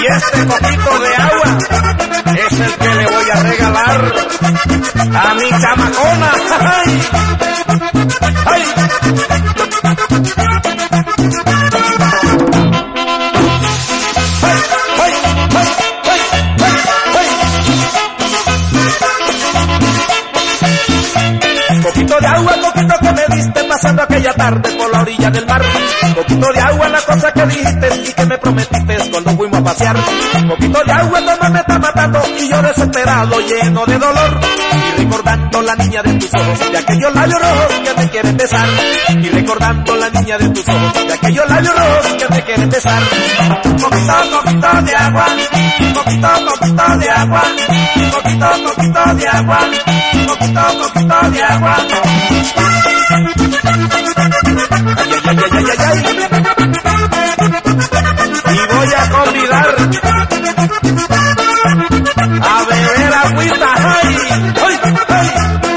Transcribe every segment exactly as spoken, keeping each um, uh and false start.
Y este poquito de agua es el que le voy a regalar a mi chamacona. ¡Ay! ¡Ay! Poquito de agua, poquito que me diste pasando aquella tarde por la orilla del mar. Poquito de agua, la cosa que dijiste y que me prometiste cuando fuimos a pasear. Poquito de agua, toma me está matando y yo desesperado, lleno de dolor. Y recordando la niña de tus ojos, de aquellos labios rojos que me quieren besar. Y recordando la niña de tus ojos, de aquellos labios rojos que me quieren besar. Poquito, poquito de agua, poquito, poquito de agua, poquito, poquito de agua, poquito, poquito de agua. Ay, ay, ay, ay, ay, ay. Y voy a convidar a beber agüita. Ay, ay, ay.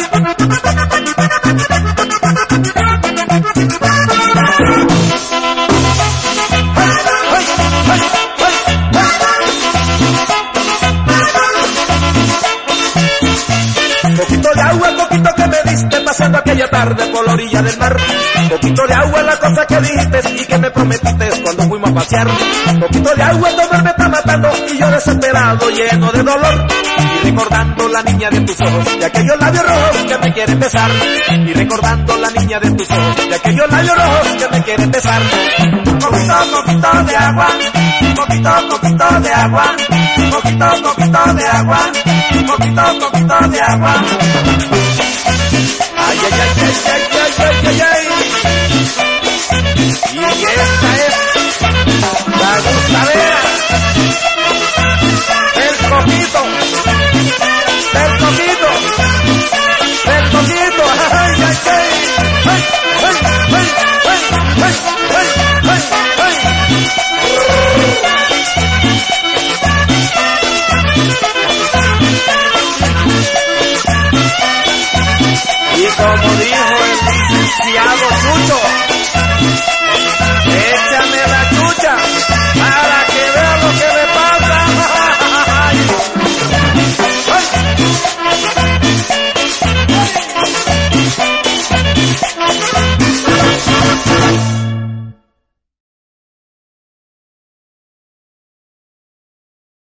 Poquito de agua, poquito que me diste pasando aquella tarde por la orilla del mar. Poquito de agua, la cosa que dijiste y que me prometiste cuando fuimos a pasear. Poquito de agua, todo me está matando y yo desesperado, lleno de dolor. Y recordando la niña de tus ojos, de aquellos labios rojos que me quieren besar. Y recordando la niña de tus ojos, de aquellos labios rojos que me quieren besar. Poquito, poquito de agua, poquito, poquito de agua, poquito, poquito de agua, poquito, poquito de agua. Ay, ay, ay, ay, ay, ay, ay, ay, ay.